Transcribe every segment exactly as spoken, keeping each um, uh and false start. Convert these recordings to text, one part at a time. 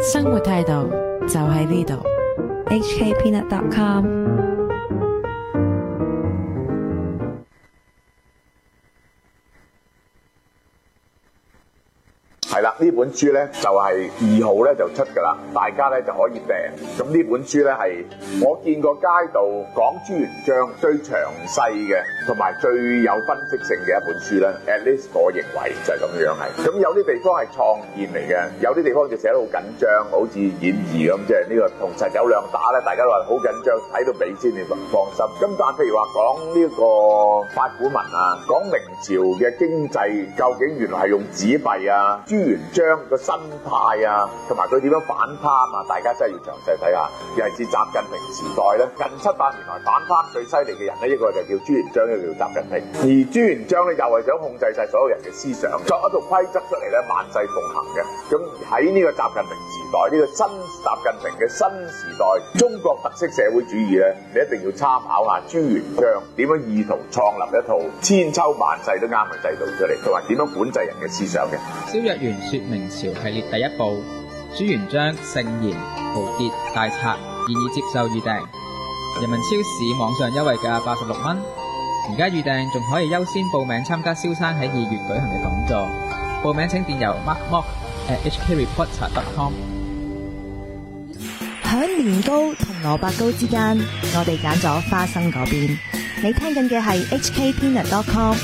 生活態度就喺呢度。 H K peanut dot com 係啦，呢本書咧就係二號咧就出㗎啦，大家咧就可以訂。咁呢本書咧係我見過街道講朱元璋最詳細嘅，同埋最有分析性嘅一本書咧。At least 我認為就係咁樣係。咁有啲地方係創建嚟嘅，有啲地方就寫得好緊張，好似演義咁，即係呢個同陳友諒打咧，大家都話好緊張，睇到尾先你放心。咁但係譬如話講呢個八股文啊，講明朝嘅經濟究竟原來係用紙幣啊，朱元璋個心態啊，同埋佢點樣反貪啊，大家真係要詳細睇下。尤其是習近平時代咧，近七百年來反貪最犀利嘅人咧，一個就叫朱元璋，一個叫習近平。而朱元璋咧又係想控制晒所有人嘅思想，作一套規則出嚟咧，萬世奉行嘅。咁喺呢個習近平時代，呢、這個新習近平嘅新時代中國特色社會主義咧，你一定要參考下朱元璋點樣意圖創立一套千秋萬世都啱嘅制度出嚟，同埋點樣管制人嘅思想嘅。 蕭若元說明朝系列第一部朱元璋聖賢豪傑大策現已接受預訂，人民超市網上優惠價八十六蚊，而家預訂仲可以優先報名參加蕭生喺二月舉行嘅講座，報名請電郵 mark mock at h k reporter dot com。 響年糕同蘿蔔糕之間，我哋揀咗花生嗰邊。你聽緊嘅係 H K peanut dot com。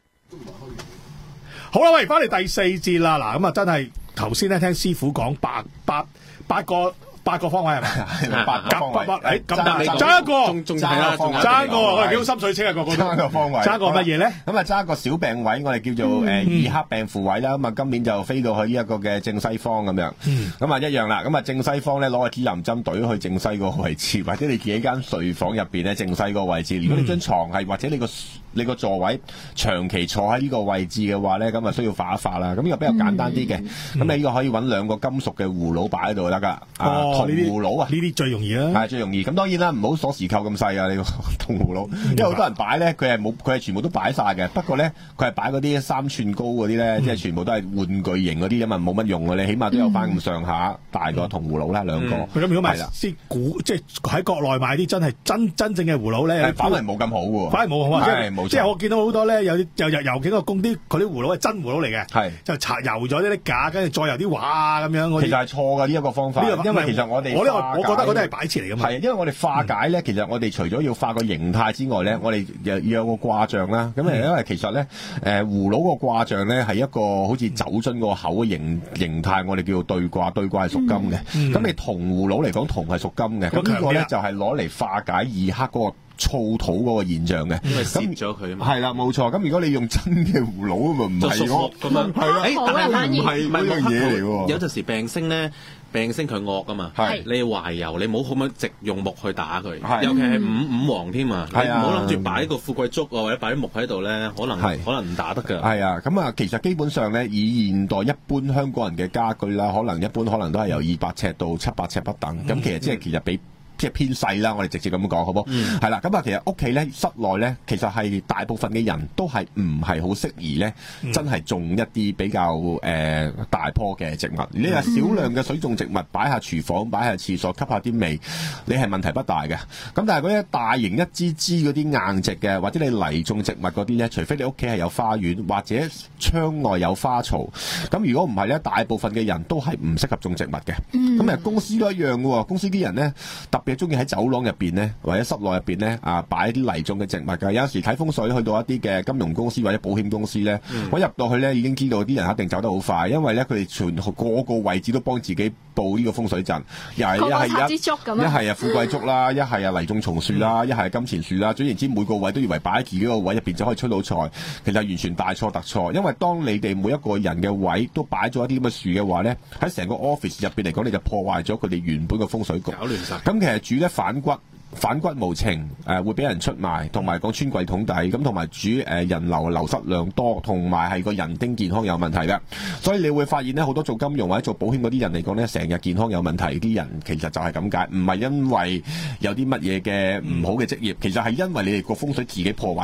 好啦，喂，翻嚟第四節啦，嗱咁啊，真係頭先咧聽師傅講八八八個八個方位係咪？八個方位，誒咁爭一個， 仲仲係啦， 爭一個，我哋幾好心水清啊，個個都爭一個方位， 爭一個乜嘢咧？ 咁啊，爭一個小病位，我哋叫做誒二黑病符位啦。咁啊，今年就飛到去呢一個嘅正西方咁樣，咁啊一樣啦。咁啊正西方咧攞個指南針懟去正西嗰個位置，或者你自己間睡房入邊咧正西嗰個位置。如果你張床係或者你個你個座位長期坐喺呢個位置嘅話咧，咁啊需要化一化啦。咁呢個比較簡單啲嘅，咁你呢個可以揾兩個金屬嘅葫蘆擺喺度就得㗎。 哦，呢啲葫蘆啊， 呢啲最容易啦， 係最容易。咁當然啦，唔好鎖匙扣咁細啊！你個銅葫蘆，因為好多人擺咧，佢係冇，佢係全部都擺晒嘅。不過咧，佢係擺嗰啲三寸高嗰啲咧，即係全部都係玩具型嗰啲，因為冇乜用嘅，你起碼都有翻咁上下大個銅葫蘆啦，兩個。咁如果買先古，即係喺國內買啲真係真真正嘅葫蘆咧， 反而冇咁好喎， 反而冇好啊！ 係冇錯， 即係我見到好多咧，有啲又又油幾個工啲，佢啲葫蘆係真葫蘆嚟嘅， 係就搽油咗啲假，跟住再油啲畫啊咁樣。 其實係錯嘅呢一個方法，因為其實我哋我呢個我覺得嗰啲係擺設嚟㗎嘛。 係，因為我哋化解咧，其實我哋除咗要化個形態之外咧，我哋又要有個卦象啦。咁因為其實咧，誒葫蘆個卦象咧係一個好似酒樽個口嘅形形態，我哋叫做對卦，對卦係屬金嘅。咁你銅葫蘆嚟講，銅係屬金嘅。咁呢個咧就係攞嚟化解二黑嗰個燥土嗰個現象嘅。 因為攝咗佢啊嘛。 係啦，冇錯。咁如果你用真嘅葫蘆咪唔係咯， 咁樣係啦。 誒，但係唔係呢樣嘢嚟喎。 有陣時病星咧。病升佢惡噶嘛，你懷柔，你唔好咁樣直用木去打佢，尤其係五五黃添啊，你唔好諗住擺個富貴竹啊，或者擺啲木喺度咧，可能可能唔打得㗎。 係啊，咁啊，其實基本上咧，以現代一般香港人嘅家居啦，可能一般可能都係由二百尺到七百尺不等，咁、嗯、其實即係其實比。即係偏細啦，我哋直接咁講，好唔好？係、嗯、啦，咁啊，其實屋企咧、室內咧，其實係大部分嘅人都係唔係好適宜咧，嗯、真係種一啲比較誒、呃、大棵嘅植物。你話少量嘅水種植物擺下廚房、擺下廁所，吸下啲味，你係問題不大嘅。咁但係嗰啲大型一支支嗰啲硬植嘅，或者你泥種植物嗰啲咧，除非你屋企係有花園或者窗外有花槽，咁如果唔係咧，大部分嘅人都係唔適合種植物嘅。咁啊、嗯，公司都一樣嘅喎，公司啲人咧特別中意喺走廊入邊咧，或者室內入邊咧啊，擺啲泥種嘅植物㗎。有時睇風水去到一啲嘅金融公司或者保險公司咧，嗯、我入到去咧已經知道啲人一定走得好快，因為咧佢哋全個個位置都幫自己佈呢個風水陣，又係一係一一係啊富貴竹啦，一係啊泥種松樹啦，一係金錢樹啦。總言之，每個位都以為擺喺自己個位入邊就可以出到財，其實完全大錯特錯。因為當你哋每一個人嘅位都擺咗一啲咁嘅樹嘅話咧，喺成個 office 入邊嚟講，你就破壞咗佢哋原本嘅風水局，搞亂晒。咁其實煮咧反骨。反骨無情，誒、呃、會俾人出賣，同埋講穿櫃桶底，咁同埋主誒、呃、人流流失量多，同埋係個人丁健康有問題嘅。所以你會發現咧，好多做金融或者做保險嗰啲人嚟講咧，成日健康有問題，啲人其實就係咁解，唔係因為有啲乜嘢嘅唔好嘅職業，其實係因為你哋個風水自己破壞咗。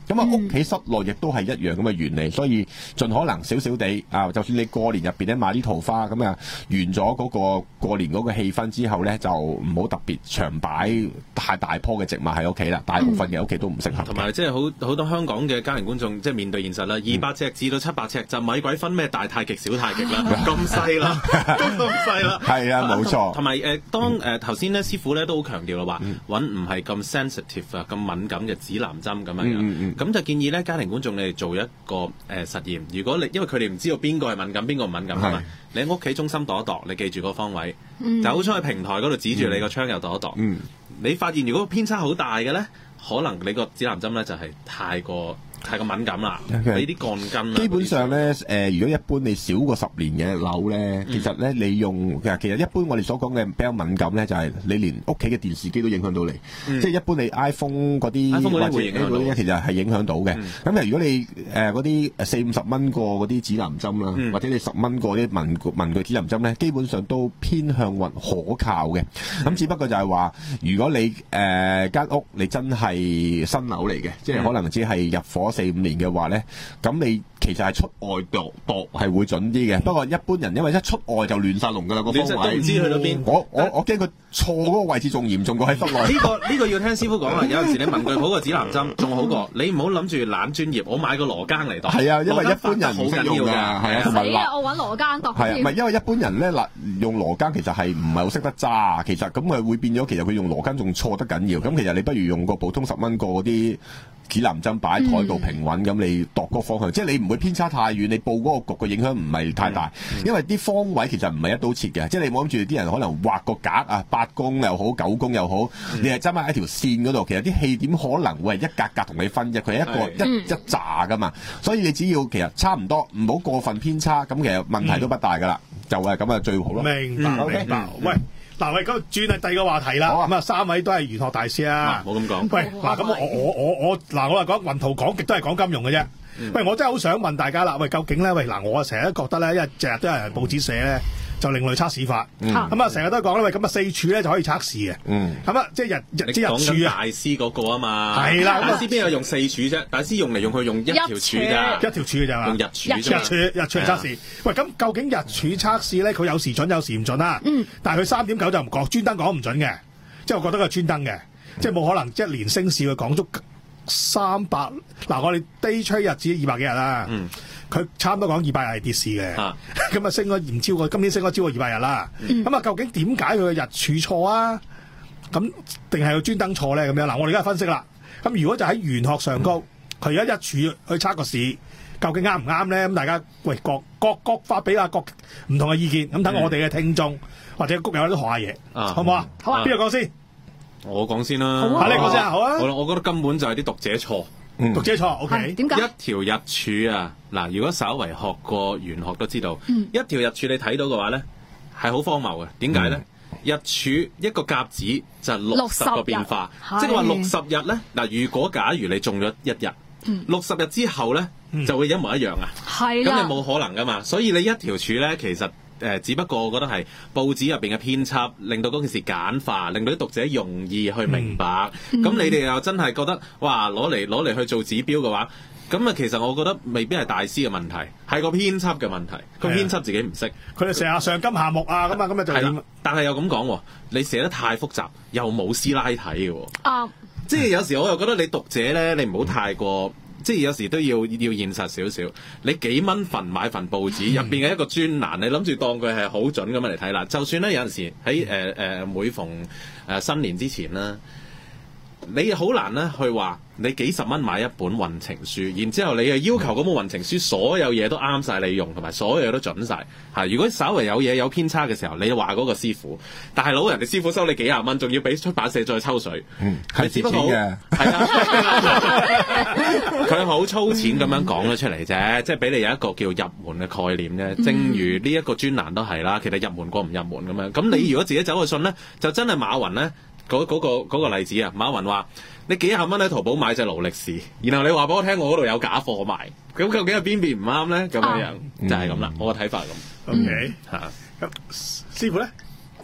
咁啊屋企室內亦都係一樣咁嘅原理，所以盡可能少少地啊，就算你過年入邊咧買啲桃花咁啊，完咗嗰個過年嗰個氣氛之後咧，就唔好特別長擺太大棵嘅植物喺屋企啦，大部分嘅屋企都唔適合。 同埋即係好好多香港嘅家庭觀眾即係面對現實啦，二百尺至到七百尺就咪鬼分咩大太極小太極啦，咁細啦，都咁細啦。 係啊，冇錯。 同埋誒，當誒頭先咧師傅咧都好強調啦，話揾唔係咁 sensitive 啊、咁敏感嘅指南針咁樣樣，咁、嗯嗯、就建議咧家庭觀眾你哋做一個誒、呃、實驗。如果你因為佢哋唔知道邊個係敏感，邊個唔敏感啊嘛，你喺屋企中心度一度，你記住個方位，嗯、走出去平台嗰度指住你個窗又度一度，嗯、你發現如果偏差好大嘅咧，可能你個指南針咧就係太過。太過敏感啦，俾啲鋼筋。 基本上咧，誒、呃，如果一般你少過十年嘅樓咧，其實咧你用其實其實一般我哋所講嘅比較敏感咧，就係、是、你連屋企嘅電視機都影響到你，嗯、即係一般你 iPhone 嗰啲 iPhone 或者會影響到， 其實係影響到嘅。咁、嗯、如果你誒嗰啲四五十蚊個嗰啲指南針啦，嗯、或者你十蚊個啲文文具指南針咧，基本上都偏向運可靠嘅。咁、嗯、只不過就係話，如果你誒間、呃、屋你真係新樓嚟嘅，即係可能只係入伙四五年嘅話咧，咁你其實係出外度度係會準啲嘅。不過一般人因為一出外就亂晒龍噶啦個方位， 都唔知去到邊。 我我我驚佢錯嗰個位置仲嚴重過喺室內。 呢個呢個要聽師傅講啊！有陣時你文具鋪個指南針仲好過，你唔好諗住懶專業。我買個羅庚嚟度。係啊，因為一般人好緊要㗎。係啊， 死啊！我揾羅庚度。 係啊，唔係因為一般人咧嗱，用羅庚其實係唔係好識得揸。其實咁佢會變咗，其實佢用羅庚仲錯得緊要。咁其實你不如用個普通十蚊個嗰啲指南針擺喺台度平穩，咁、嗯、你度嗰個方向，即係你唔會偏差太遠，你報嗰個局嘅影響唔係太大，嗯嗯、因為啲方位其實唔係一刀切嘅，即係你冇諗住啲人可能畫個格啊，八宮又好，九宮又好，嗯、你係針喺一條線嗰度，其實啲氣點可能會係一格格同你分啫，佢係一個、嗯、一一紮噶嘛，所以你只要其實差唔多，唔好過分偏差，咁其實問題都不大噶啦，嗯、就係咁啊最好咯。 明白， 嗯、 明白。喂。嗱，喂，咁轉係第二個話題啦。咁啊，三位都係玄學大師啊。 冇咁講。 喂，嗱，咁我我我我嗱，我話講雲圖講極都係講金融嘅啫。嗯、喂，我真係好想問大家啦。喂，究竟咧？喂，嗱，我成日都覺得咧，因為成日都有人報紙寫咧，就另類測試法。咁啊，成日都講咧，喂，咁啊四柱咧就可以測試嘅。咁啊，即係日日即日柱啊。大師嗰個啊嘛。係啦，大師邊有用四柱啫？大師用嚟用去用一條柱咋？一條柱嘅咋嘛？用日柱。日柱日柱測試。喂，咁究竟日柱測試咧，佢有時準有時唔準啦。嗯。但係佢三點九就唔講，專登講唔準嘅。即係我覺得佢專登嘅，即係冇可能即係連升市佢講足三百。嗱，我哋 day trade 日子二百幾日啦。嗯。佢差唔多講二百日係跌市嘅，咁啊升咗唔超過，今年升咗超過二百日啦。咁啊、嗯、究竟點解佢嘅日柱錯啊？咁定係佢專登錯咧？咁樣嗱，我哋而家分析啦。咁如果就喺玄學上高，佢而家一柱去測個市，究竟啱唔啱咧？咁大家喂各各各發俾下各唔同嘅意見，咁等我哋嘅聽眾、嗯、或者谷友都學下嘢，好唔好啊？好啊，邊個講先？ 我講先啦。 好啊，你講先啊，好啊。 好啦，我覺得根本就係啲讀者錯。 嗯、讀者錯 ，OK。 點解？ 一條日柱啊，嗱，如果稍為學過玄學都知道，嗯、一條日柱你睇到嘅話咧，係好荒謬嘅。點解咧？嗯、日柱一個甲子就係六十個變化，即係話六十日咧。嗱，如果假如你中咗一日，六十、嗯、日之後咧，嗯、就會一模一樣啊。係咁你冇可能噶嘛。所以你一條柱咧，其實。誒、呃，只不過我覺得係報紙入邊嘅編輯，令到嗰件事簡化，令到啲讀者容易去明白。咁、嗯、你哋又真係覺得，哇，攞嚟攞嚟去做指標嘅話，咁啊，其實我覺得未必係大師嘅問題，係個編輯嘅問題。個編輯自己唔識， 佢哋成日上金下木啊，咁啊，咁啊就係。 但係又咁講，你寫得太複雜，又冇師奶睇嘅。啊，即係有時我又覺得你讀者咧，你唔好太過。即係有時都要要現實少少，你幾蚊份買份報紙入邊嘅一個專欄，你諗住當佢係好準咁樣嚟睇啦。就算咧有陣時喺誒誒每逢誒、呃、新年之前啦，你好難咧去話你幾十蚊買一本運程書，然之後你又要求嗰本運程書所有嘢都啱晒你用，同埋所有嘢都準晒。嚇。如果稍為有嘢有偏差嘅時候，你話嗰個師傅，但係老人哋師傅收你幾廿蚊，仲要俾出版社再抽水，係只不過係啊，佢好粗淺咁樣講咗出嚟啫，即係俾你有一個叫入門嘅概念啫。正如呢一個專欄都係啦，其實入門過唔入門咁樣。咁你如果自己走去信咧，就真係馬雲咧嗰嗰個嗰個例子啊，馬雲話。你幾廿蚊喺淘寶買隻勞力士，然後你話俾我聽，我嗰度有假貨賣，咁究竟係邊邊唔啱咧？咁樣樣、啊、就係咁啦，嗯、我個睇法咁。 OK 嚇，咁師傅咧？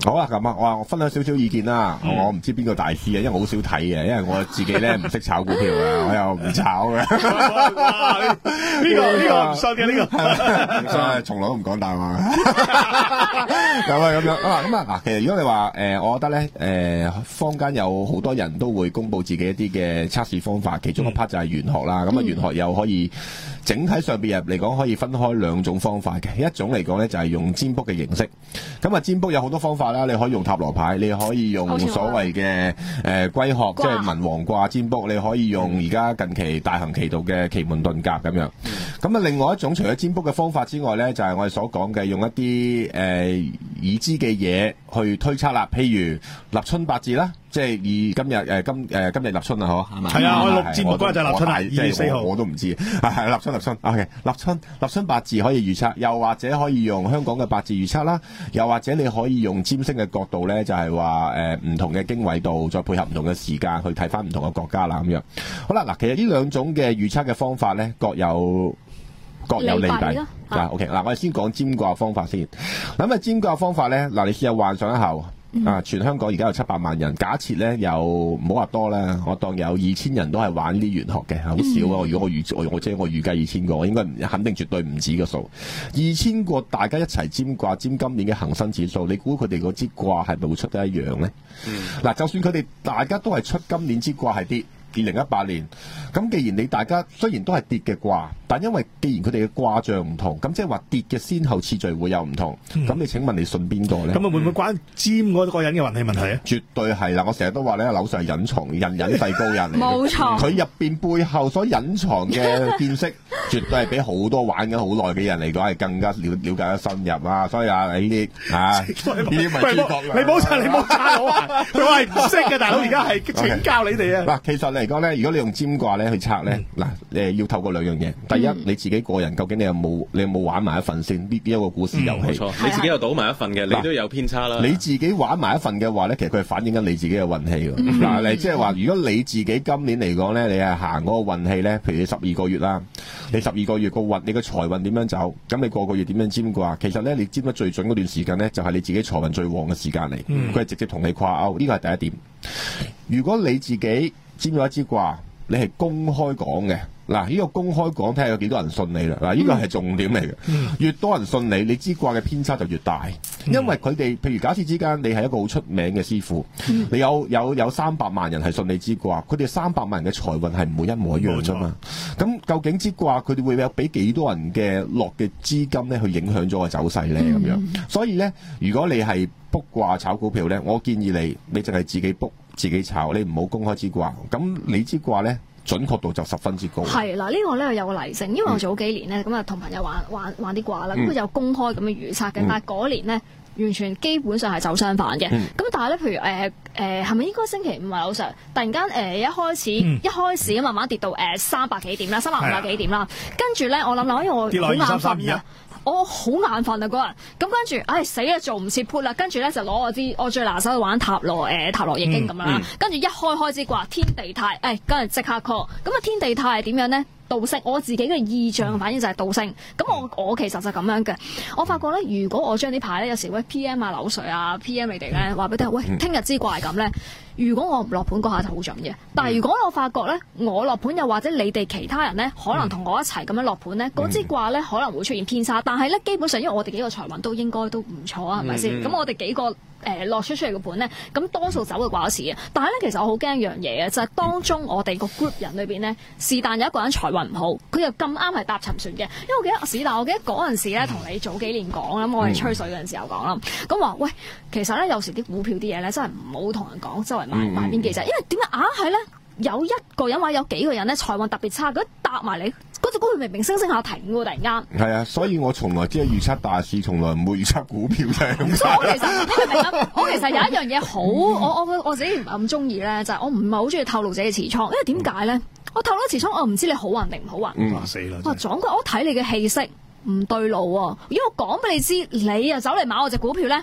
好啊，咁啊，我我分享少少意見啦。嗯、我唔知邊個大師啊，因為我好少睇嘅，因為我自己咧唔識炒股票嘅，我又唔炒嘅。 呢、這個呢、這個唔信嘅呢個， 所以從來都唔講大話。咁啊咁樣啊咁啊嗱，其實如果你話誒、呃，我覺得咧誒、呃，坊間有好多人都會公布自己一啲嘅測試方法，其中一 part 就係玄學啦。咁啊、嗯，玄學又可以整體上邊入嚟講，可以分開兩種方法嘅。一種嚟講咧就係用占卜嘅形式。咁啊，占卜有好多方法啦，你可以用塔羅牌，你可以用所謂嘅誒龜殼，即係文王卦占卜，你可以用而家近期大行其道嘅奇門遁甲咁樣。咁啊，另外一種除咗占卜嘅方法之外咧，就係、是、我哋所講嘅用一啲誒、呃、已知嘅嘢去推測啦，譬如立春八字啦。即係以今日誒今誒今日立春啊，嗬係嘛？係啊，我錄節目嗰日就立春，二月四號我都唔知，係立春立春。OK， 立春立春八字可以預測，又或者可以用香港嘅八字預測啦，又或者你可以用占星嘅角度咧，就係話誒唔同嘅經緯度，再配合唔同嘅時間去睇翻唔同嘅國家啦咁樣。好啦，嗱，其實呢兩種嘅預測嘅方法咧，各有各有利弊。嗱 OK， 嗱我哋先講占卦方法先。咁啊占卦方法咧，嗱你試下幻想一下。啊！全香港而家有七百萬人，假設咧有唔好話多啦，我當有二千人都係玩啲玄學嘅，好少啊！如果我預我我即係我預計二千個，我應該唔肯定絕對唔止個數。二千個大家一齊占卦，占今年嘅恒生指數，你估佢哋嗰支卦係咪會出得一樣咧？嗱、嗯，就算佢哋大家都係出今年支卦係跌。二零一八年，咁既然你大家雖然都係跌嘅卦，但因為既然佢哋嘅卦象唔同，咁即係話跌嘅先後次序會有唔同。咁、嗯、你請問你信邊個咧？咁啊會唔會關占嗰個人嘅運氣問題啊？絕對係啦！我成日都話咧，樓上係隱藏人隱世高人嚟嘅，冇錯。佢入邊背後所隱藏嘅見識，絕對係比好多玩緊好耐嘅人嚟講係更加了了解得深入啊！所以啊，你呢啲啊，呢啲咪知覺啦。你冇查，你冇查我啊！佢話係唔識嘅，大佬而家係請教你哋啊！嗱，其實嚟講咧，如果你用占卦咧去測咧，嗱、嗯，誒要透過兩樣嘢。第一，嗯、你自己個人究竟你有冇你有冇玩埋一份先？呢啲一個股市遊戲，冇錯、嗯，你自己又賭埋一份嘅，你都有偏差啦。你自己玩埋一份嘅話咧，其實佢係反映緊你自己嘅運氣㗎。嗱、嗯，你即係話，如果你自己今年嚟講咧，你係行嗰個運氣咧，譬如你十二個月啦，你十二個月個運，你個財運點樣走？咁你個個月點樣占卦？其實咧，你占得最準嗰段時間咧，就係、是、你自己財運最旺嘅時間嚟。佢係、嗯、直接同你掛鈎，呢個係第一點。如果你自己占咗一支卦，你係公開講嘅，嗱，呢個公開講睇下有幾多人信你啦。嗱，呢個係重點嚟嘅，嗯、越多人信你，你支卦嘅偏差就越大。嗯、因為佢哋，譬如假設之間你係一個好出名嘅師傅，嗯、你有有有三百萬人係信你支卦，佢哋三百萬人嘅財運係唔會一模一樣啫嘛。咁錯究竟支卦佢哋會有俾幾多人嘅落嘅資金咧去影響咗個走勢咧咁樣？嗯、所以咧，如果你係卜卦炒股票咧，我建議你，你淨係自己卜。自己炒，你唔好公開支卦，咁你支卦咧準確度就十分之高。係啦，呢個咧有個例證，因為我早幾年咧咁啊同朋友玩玩玩啲卦啦，咁佢、嗯、有公開咁嘅預測嘅，嗯、但係嗰年咧完全基本上係走相反嘅。咁、嗯、但係咧，譬如誒誒係咪應該星期五啊，老 Sir 突然間誒、呃、一開始、嗯、一開始咁慢慢跌到誒三百幾點啦，三百五百幾點啦，跟住咧我諗諗，因為我好眼瞓啊。我好眼瞓啊嗰日，咁跟住，唉死啦，做唔切 put 啦，跟住咧就攞我支我最拿手去玩塔羅，誒、呃、塔羅易經咁樣啦，跟住、嗯嗯、一開開支卦天地泰，誒跟住即刻 call，咁啊天地泰係點樣咧？倒升，我自己嘅意象反應就係倒升。咁我我其實就咁樣嘅。我發覺咧，如果我將啲牌咧，有時喂 P M 啊、柳水啊、P M 你哋咧，話俾你聽，喂，聽日支卦係咁咧。如果我唔落盤嗰下就好準嘅。但係如果我發覺咧，我落盤又或者你哋其他人咧，可能同我一齊咁樣落盤咧，嗰支卦咧可能會出現偏差。但係咧，基本上因為我哋幾個財運都應該都唔錯啊，係咪先？咁我哋幾個。誒落出出嚟嘅盤咧，咁多數走嘅卦事嘅。但係咧，其實我好驚一樣嘢嘅，就係、是、當中我哋個 group 人裏邊咧，是但有一個人財運唔好，佢又咁啱係搭沉船嘅。因為我記得是但，我記得嗰陣時咧，同你早幾年講啦，我哋吹水嗰陣時候講啦，咁話喂，其實咧有時啲股票啲嘢咧，真係唔好同人講周圍買買邊幾隻，因為點解硬係咧有一個人或者有幾個人咧財運特別差，佢搭埋你。嗰隻股票明明升升下停喎，突然間。係啊，所以我從來只係預測大市，從來唔會預測股票啫。咁所以我其實你明唔明啊？我其實有一樣嘢好，我我我自己唔係咁中意咧，就係、是、我唔係好中意透露自己嘅持倉，因為點解咧？我透露持倉，我唔知你好運定唔好運。嗯，死啦！哇，撞鬼！我睇你嘅氣息唔對路喎、啊。如果我講俾你知，你又走嚟買我隻股票咧？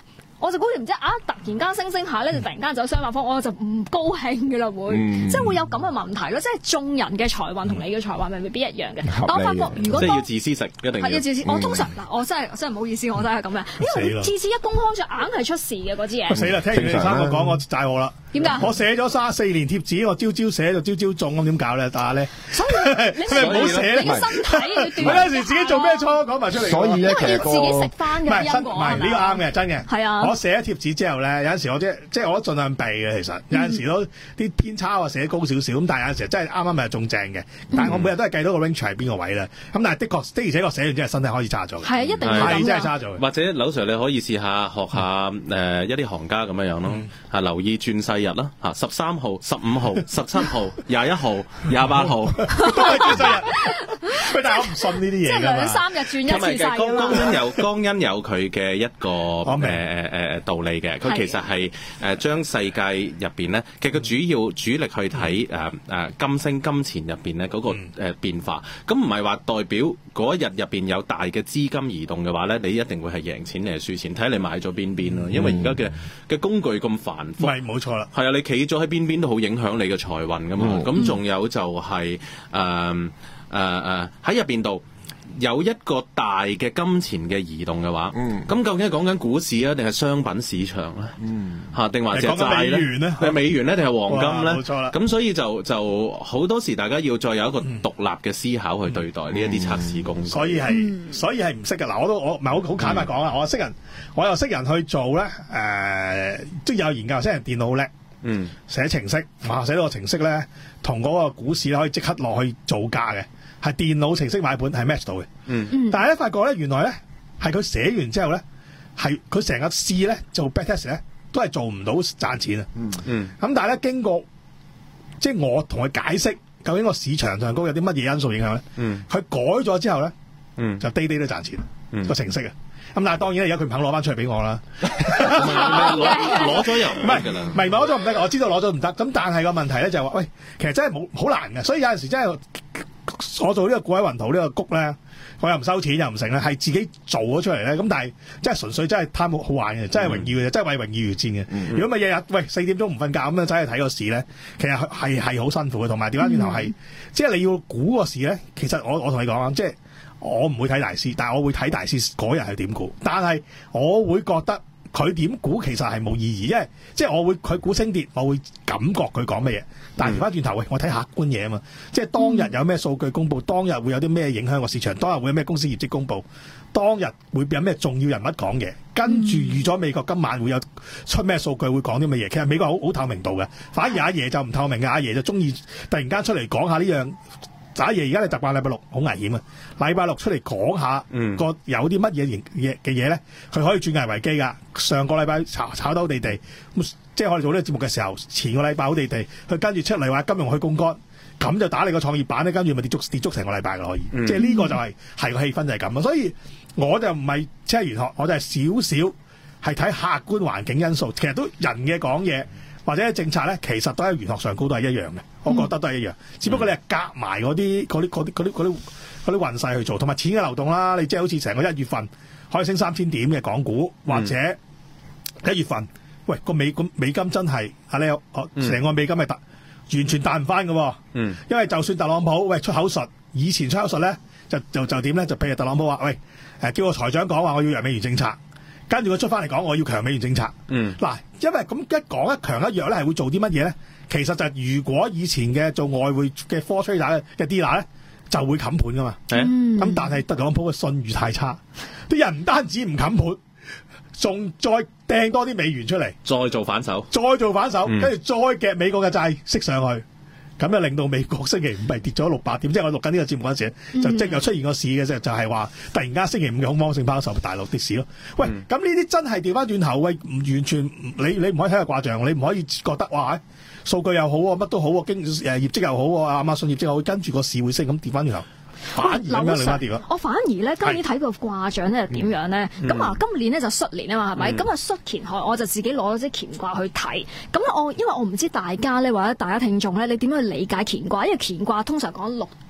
我就估唔知啊，突然間升升下咧，就突然間走相反方，我就唔高興嘅啦，會， 嗯、 即係會有咁嘅問題咯。即係眾人嘅財運同你嘅財運咪未必一樣嘅。但我發覺如果即係要自私食，一定係要自私。我通常嗱，我真係真係唔好意思，我真係咁嘅，因為次次一公開就硬係出事嘅嗰支嘢。 死啦！聽完你哋三個講，我債我啦。 點解？ 我寫咗三四年貼紙，我朝朝寫就朝朝中，咁點搞咧？打咧？ 所以你咪唔好寫，你個身體要鍛鍊。 我有陣時自己做咩錯講埋出嚟。 所以咧，其實要自己食翻嘅因果。 唔係呢個啱嘅，真嘅。 係啊。 我寫咗貼紙之後咧，有陣時我即即係我都盡量避嘅。其實有陣時都啲偏差我寫高少少，咁但係有陣時真係啱啱咪中正嘅。但係我每日都係計到個 range 係邊個位啦。咁但係的確的而且確寫完之後身體開始差咗。 係啊，一定係係真係差咗。 或者劉 Sir 你可以試下學下誒一啲行家咁樣樣咯，嚇留意轉世日啦，嚇十三號、十五號、十七號、廿一號、廿八號都係轉世日。喂，但係我唔信呢啲嘢㗎嘛。 即係兩三日轉一次世㗎嘛。 江恩有江恩有佢嘅一個誒誒誒道理嘅，佢其實係誒將世界入邊咧，其實佢主要主力去睇誒誒金星金錢入邊咧嗰個誒變化。咁唔係話代表嗰一日入邊有大嘅資金移動嘅話咧，你一定會係贏錢定係輸錢，睇你買咗邊邊咯。因為而家嘅嘅工具咁繁複， 係冇錯啦。 係啊，你企咗喺邊邊都好影響你嘅財運噶嘛。咁仲、嗯、有就係誒誒誒喺入邊度有一個大嘅金錢嘅移動嘅話，咁、嗯、究竟係講緊股市啊，定係商品市場咧？嚇、嗯，定或者債咧？定美元咧？定係黃金咧？ 冇錯啦。 咁所以就就好多時，大家要再有一個獨立嘅思考去對待呢一啲測試工具。 所以係，所以係唔識嘅。嗱，我都我唔係好好坦白講啊，我識人，我又識人去做咧。誒、呃，即係有研究，識人電腦好叻。嗯，寫程式，哇！寫到個程式咧，同嗰個股市咧可以即刻落去做價嘅，係電腦程式買盤係 match 到嘅。嗯，但係咧發覺咧，原來咧係佢寫完之後咧，係佢成日試咧做 backtest 咧，都係做唔到賺錢啊。嗯嗯。咁但係咧經過即係我同佢解釋，究竟個市場上高有啲乜嘢因素影響咧？嗯。佢改咗之後咧，嗯，就day day都賺錢。嗯。個程式啊。咁但係當然而家佢唔肯攞翻出嚟俾我啦。 攞攞咗又唔係唔係攞咗唔得，我知道攞咗唔得。咁但係個問題咧就係話，喂，其實真係冇好難嘅。所以有陣時真係我做呢個股海雲圖呢個谷咧，我又唔收錢又唔成咧，係自己做咗出嚟咧。咁但係真係純粹真係貪好玩嘅，真係榮耀嘅，真係為榮譽而戰嘅。如果咪日日喂四點鐘唔瞓覺咁樣走去睇個市咧，其實係係好辛苦嘅。同埋調翻轉頭係，即係你要估個市咧，其實我我同你講啊，即係。我唔會睇大師，但係我會睇大師嗰日係點估。但係我會覺得佢點估其實係冇意義，因為即係我會佢估升跌，我會感覺佢講乜嘢。但係調翻轉頭，喂，我睇客觀嘢啊嘛，即係當日有咩數據公佈，當日會有啲咩影響個市場，當日會有咩公司業績公佈，當日會有咩重要人物講嘢，跟住預咗美國今晚會有出咩數據會講啲乜嘢。其實美國好好透明度嘅，反而阿爺就唔透明嘅，阿爺就中意突然間出嚟講下呢樣。打嘢而家你習慣禮拜六好危險啊！禮拜六出嚟講下個、嗯、有啲乜嘢嘢嘅嘢咧，佢可以轉危為機㗎。上個禮拜炒炒得好地地，咁即係我哋做呢個節目嘅時候，前個禮拜好地地，佢跟住出嚟話金融去槓桿，咁就打你個創業板咧，跟住咪跌足跌足成個禮拜㗎可以。嗯、即係呢個就係、是、係個氣氛就係咁啊！所以我就唔係即係玄學，我就係少少係睇客觀環境因素，其實都人嘅講嘢。或者政策咧，其實都喺玄學上高都係一樣嘅，我覺得都係一樣。嗯、只不過你係夾埋嗰啲嗰啲嗰啲嗰啲嗰啲嗰啲運勢去做，同埋錢嘅流動啦。你即係好似成個一月份可以升三千點嘅港股，或者一月份，喂個美個美金真係啊你哦成個美金係突完全彈唔翻嘅。嗯，因為就算特朗普喂出口術，以前出口術咧就就就點咧？就譬如特朗普話喂誒叫個財長講話我要弱美元政策。跟住佢出翻嚟講，我要強美元政策。嗯，嗱，因為咁一講一強一弱咧，係會做啲乜嘢咧？其實就係如果以前嘅做外匯嘅 floor trader 嘅 dealer 咧，就會冚盤噶嘛。嗯，咁但係特朗普嘅信譽太差，啲人唔單止唔冚盤，仲再掟多啲美元出嚟， 再做反手， 再做反手，跟住、嗯、再夾美國嘅債息上去。咁就令到美國星期五係跌咗六百點，即係我錄緊呢個節目嗰陣時，嗯、就即係又出現個市嘅啫，就係話突然間星期五嘅恐慌性拋售大陸跌市咯。喂，咁呢啲真係調翻轉頭，喂，唔完全你你唔可以睇下卦象，你唔可以覺得哇，數據又好啊，乜都好啊，經誒業績又好啊，亞馬遜業績又好，跟住個市會升咁跌翻轉頭。反而咁樣兩跌我反而咧今年睇個卦象咧係點樣咧？咁啊、嗯、今年咧就戌年啊嘛，係咪？咁啊戌乾亥，我就自己攞咗啲乾卦去睇。咁我因為我唔知大家咧或者大家聽眾咧，你點樣去理解乾卦？因為乾卦通常講六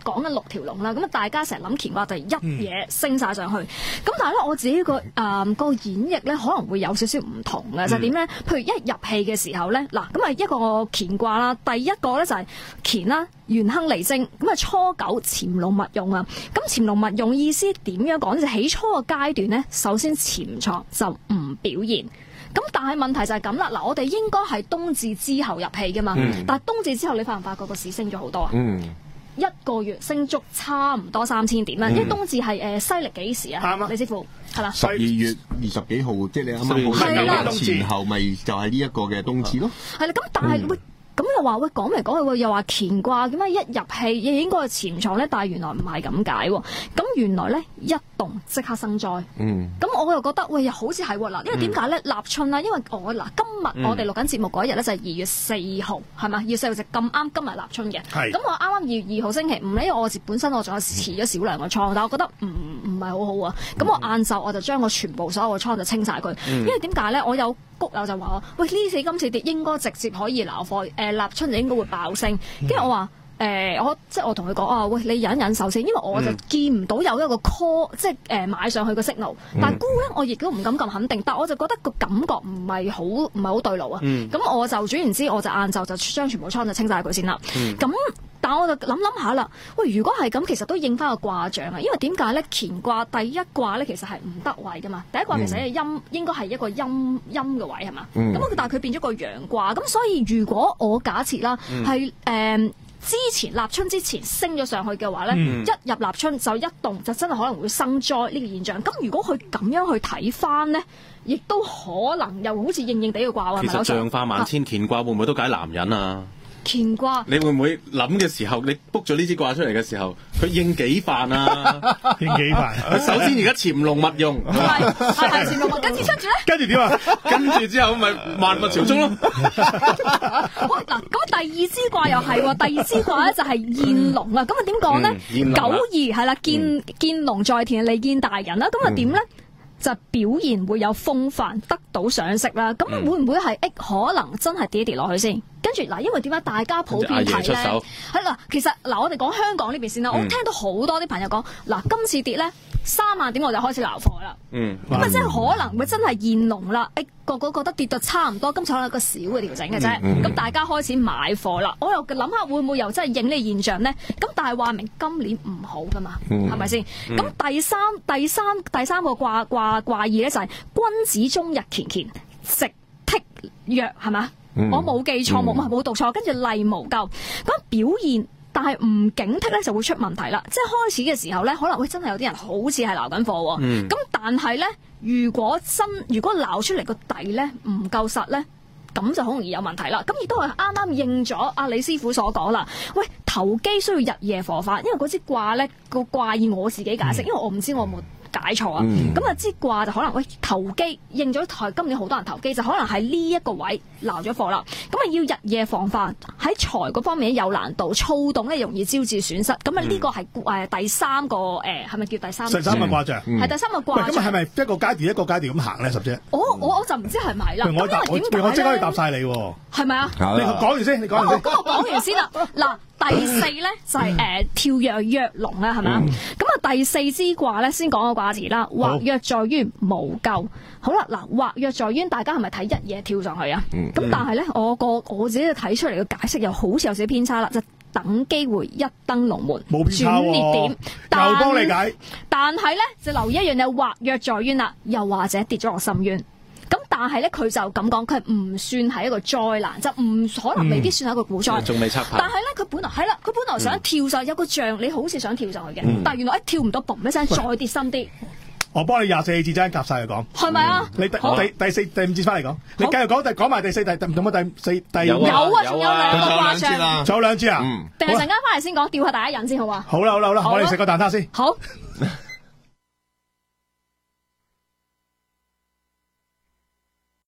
講緊六條龍啦，咁啊大家成日諗乾卦就係一嘢升晒上去，咁、嗯、但係咧我自己個誒個演繹咧可能會有少少唔同嘅，就係點咧？譬如一入戲嘅時候咧，嗱咁啊一個乾卦啦，第一個咧就係乾啦，元亨利貞，咁啊初九潛龍勿用啊，咁潛龍勿用意思點樣講？就起初個階段咧，首先潛藏就唔表現。咁但係問題就係咁啦，嗱我哋應該係冬至之後入戲噶嘛，嗯、但係冬至之後你發唔發覺個市升咗好多啊？嗯、一個月升足差唔多三千點啦，嗯、因為冬至係誒西歷幾時啊？李師傅係啦，十二月二十幾號，即係你啱啱好前後咪就係呢一個嘅冬至咯。係啦，咁但係會。咁又話喂講嚟講去又話乾卦點解一入戲亦應該係潛藏咧？但係原來唔係咁解喎。咁原來咧一動即刻生災。嗯。咁我又覺得喂又好似係喎嗱，因為點解咧？立春啦，因為我嗱今日我哋錄緊節目嗰一日咧就係二月四號係咪？二月四號就咁啱今日立春嘅。係。咁我啱啱二月二號星期五咧，因為我本身我仲有持咗少量嘅倉，但係我覺得唔唔係好好啊。咁我晏晝我就將我全部所有嘅倉就清晒佢，因為點解咧？我有谷友就話喂呢次今次跌應該直接可以撈貨。誒、呃、立春就應該會爆升，跟住我話誒、呃、我即係我同佢講啊，喂你忍忍手先，因為我就見唔到有一個 call、嗯、即係誒、呃、買上去個 signal，但係沽咧我亦都唔敢咁肯定，但我就覺得個感覺唔係好唔係好對路啊，咁、嗯、我就總言之我就晏晝就將全部倉就清晒佢先啦，咁、嗯。但我就諗諗下啦，喂，如果係咁，其實都應翻個卦象啊，因為點解咧？乾卦第一卦咧，其實係唔得位噶嘛，第一卦其實係陰，應該係一個陰陰嘅位係嘛？咁、嗯、但係佢變咗個陽卦，咁所以如果我假設啦，係誒、嗯呃、之前立春之前升咗上去嘅話咧，嗯、一入立春就一動就真係可能會生災呢個現象。咁如果佢咁樣去睇翻咧，亦都可能又好似應應地嘅卦。 其實象化萬千，乾卦會唔會都解男人啊？ 乾卦， 你會唔會諗嘅時候，你 book 咗呢支卦出嚟嘅時候，佢應幾範啊？ 應幾範？ 首先而家潛龍勿用， 係係係潛龍勿，跟住跟住咧， 跟住點啊？ 跟住之後咪萬物朝宗咯。 喂嗱，咁第二支卦又係喎，第二支卦咧就係現龍啦。咁啊點講咧？九二係啦，見見龍在田，利見大人啦。咁啊點咧？就表現會有風範，得到賞識啦。咁會唔會係誒可能真係跌一跌落去先？跟住嗱，因為點解大家普遍睇咧？係嗱，其實嗱，我哋講香港呢邊先啦。嗯、我聽到好多啲朋友講，嗱，今次跌咧三萬點我就開始撈貨啦。嗯，咁啊，即係可能會真係現龍啦。誒，個個覺得跌到差唔多，今次可能一個小嘅調整嘅啫。咁、嗯嗯、大家開始買貨啦。我又諗下會唔會又真係應呢個現象咧？咁但係話明今年唔好噶嘛，係咪先？咁第三、第三、第三個卦卦卦意咧就係君子終日乾乾，直剔弱係嘛？嗯、我冇記錯，冇冇讀錯，跟住例無咎。咁表現，但係唔警惕咧，就會出問題啦。即係開始嘅時候咧，可能會真係有啲人好似係撈緊貨喎。咁、嗯、但係咧，如果真如果撈出嚟個底咧唔夠實咧，咁就好容易有問題啦。咁亦都係啱啱應咗阿李師傅所講啦。喂，投機需要日夜火化，因為嗰支卦咧個卦意我自己解釋，嗯、因為我唔知我冇解錯啊，咁啊支卦就可能喂投機應咗台，今年好多人投機就可能喺呢一個位撈咗貨啦，咁啊要日夜防範，喺財嗰方面有難度，躁動咧容易招致損失，咁啊呢個係誒第三個誒係咪叫第三個？ 第三個卦象係第三個卦象。咁係咪一個階段一個階段咁行咧？十姐， 我我我就唔知係咪啦。 我答我我即刻可以答晒你喎。 係咪啊？ 你講完先，你講完先。 咁我講完先啦。嗱。第四咧就係、是、誒、呃、跳躍躍龍啦，係咪啊？咁啊、嗯、第四支卦咧先講個卦詞啦，或躍在淵無咎。好啦，嗱，或躍在淵，大家係咪睇一嘢跳上去啊？咁、嗯、但係咧，我個我自己睇出嚟嘅解釋又好似有少少偏差啦，就等機會一登龍門， 冇偏差喎、 轉捩點， 又幫你解。 但係咧就留意一樣嘢，或躍在淵啦，又或者跌咗落深淵。咁但係咧，佢就咁講，佢唔算係一個災難，就唔可能未必算係一個股災。 仲未測牌。 但係咧，佢本來係啦，佢本來想跳上、嗯、有個象，你好似想跳上去嘅，嗯、但係原來一跳唔到，嘣一聲再跌深啲。我幫你廿四字真夾晒嚟講， 係咪啊？ 你第第第四第五節翻嚟講，你繼續講，第講埋第四第第唔咁啊？第四第有啊，仲有兩個卦象， 仲有兩支啊？ 定係陣間翻嚟先講，吊下大家癮先好啊？ 好啦好啦好啦，我哋食個蛋撻先。 好。